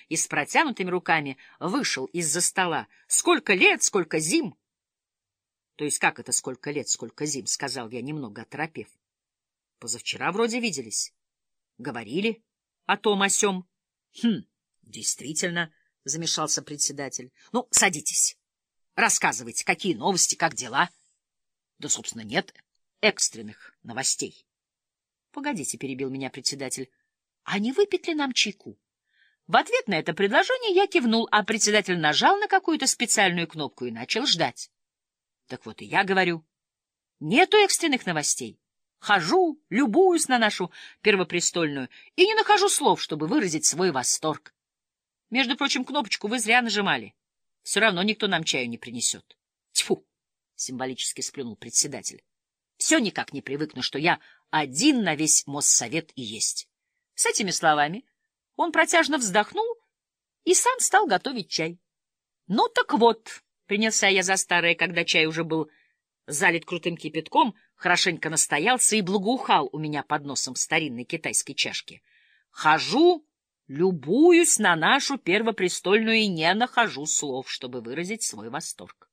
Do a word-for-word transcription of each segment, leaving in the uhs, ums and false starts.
и с протянутыми руками вышел из-за стола. «Сколько лет, сколько зим!» — То есть как это сколько лет, сколько зим? — сказал я, немного оторопев. — Позавчера вроде виделись. Говорили о том, о сём. — Хм, действительно, — замешался председатель. — Ну, садитесь. Рассказывайте, какие новости, как дела. — Да, собственно, нет экстренных новостей. — Погодите, — перебил меня председатель, — а не выпить ли нам чайку? В ответ на это предложение я кивнул, а председатель нажал на какую-то специальную кнопку и начал ждать. Так вот и я говорю, нету экстренных новостей. Хожу, любуюсь на нашу первопрестольную и не нахожу слов, чтобы выразить свой восторг. Между прочим, кнопочку вы зря нажимали. Все равно никто нам чаю не принесет. Тьфу! — символически сплюнул председатель. Все никак не привыкну, что я один на весь Моссовет и есть. С этими словами он протяжно вздохнул и сам стал готовить чай. Ну так вот, принялся я за старое, когда чай уже был залит крутым кипятком, хорошенько настоялся и благоухал у меня под носом в старинной китайской чашке. Хожу, любуюсь на нашу первопрестольную и не нахожу слов, чтобы выразить свой восторг.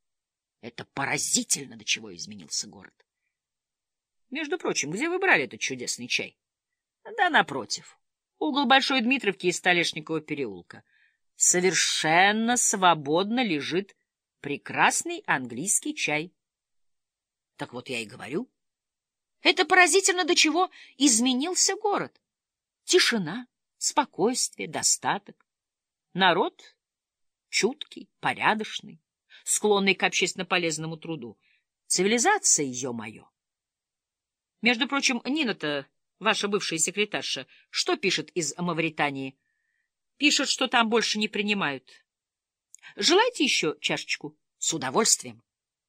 Это поразительно, до чего изменился город. Между прочим, где вы брали этот чудесный чай? Да напротив, угол Большой Дмитровки и Столешникового переулка. Совершенно свободно лежит прекрасный английский чай. Так вот я и говорю. Это поразительно, до чего изменился город. Тишина, спокойствие, достаток. Народ чуткий, порядочный, склонный к общественно полезному труду. Цивилизация, ё-моё. Между прочим, Нина-то, ваша бывшая секретарша, что пишет из Мавритании? Пишет, что там больше не принимают. Желаете еще чашечку? С удовольствием.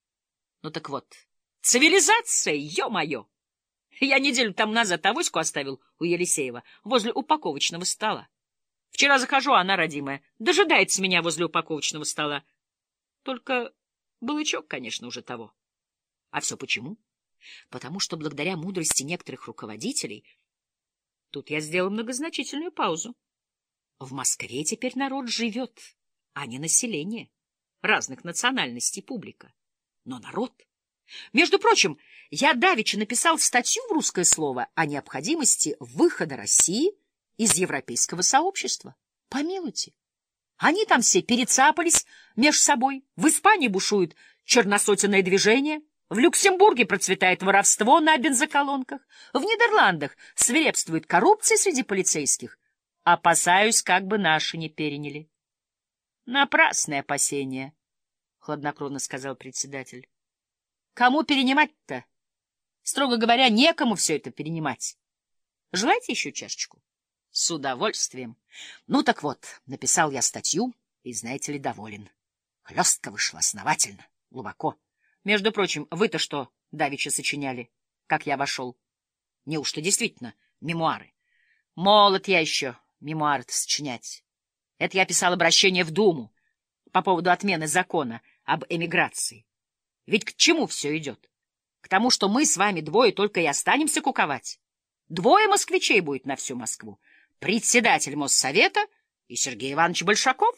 Ну так вот, цивилизация, ё-моё! Я неделю там назад авоську оставил у Елисеева возле упаковочного стола. Вчера захожу, а она, родимая, дожидается меня возле упаковочного стола. Только балычок, конечно, уже того. А все почему? Потому что благодаря мудрости некоторых руководителей... Тут я сделал многозначительную паузу. В Москве теперь народ живет, а не население. Разных национальностей публика. Но народ... Между прочим, я давеча написал статью в «Русское слово» о необходимости выхода России из европейского сообщества. Помилуйте. Они там все перецапались меж собой. В Испании бушует черносотенное движение. В Люксембурге процветает воровство на бензоколонках. В Нидерландах свирепствует коррупция среди полицейских. Опасаюсь, как бы наши не переняли. — Напрасное опасение, — хладнокровно сказал председатель. — Кому перенимать-то? Строго говоря, некому все это перенимать. Желаете еще чашечку? — С удовольствием. Ну так вот, написал я статью, и, знаете ли, доволен. Хлестко вышло, основательно, глубоко. Между прочим, вы-то что давеча сочиняли, как я вошел? Неужто действительно мемуары? Молод я еще мемуары-то сочинять. Это я писал обращение в Думу по поводу отмены закона об эмиграции. Ведь к чему все идет? К тому, что мы с вами двое только и останемся куковать. Двое москвичей будет на всю Москву. Председатель Моссовета и Сергей Иванович Большаков.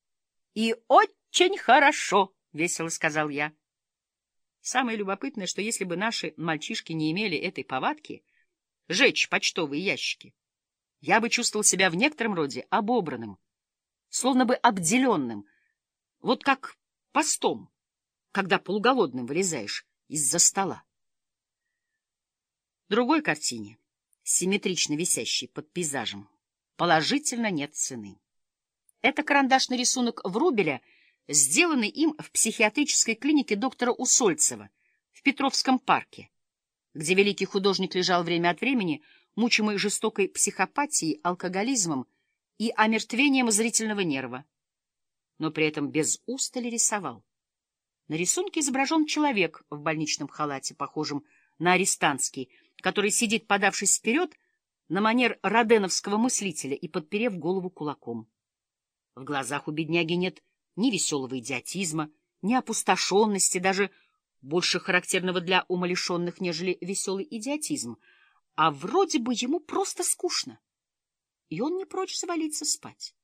И очень хорошо, — весело сказал я. Самое любопытное, что если бы наши мальчишки не имели этой повадки жечь почтовые ящики, я бы чувствовал себя в некотором роде обобранным, словно бы обделенным, вот как постом, когда полуголодным вылезаешь из-за стола. В другой картине, симметрично висящей под пейзажем, положительно нет цены. Это карандашный рисунок Врубеля, сделанный им в психиатрической клинике доктора Усольцева в Петровском парке, где великий художник лежал время от времени, мучимый жестокой психопатией, алкоголизмом и омертвением зрительного нерва, но при этом без устали рисовал. На рисунке изображен человек в больничном халате, похожем на арестантский, который сидит, подавшись вперед, на манер роденовского мыслителя и подперев голову кулаком. В глазах у бедняги нет ни веселого идиотизма, ни опустошенности, даже больше характерного для умалишенных, нежели веселый идиотизм, а вроде бы ему просто скучно, и он не прочь завалиться спать.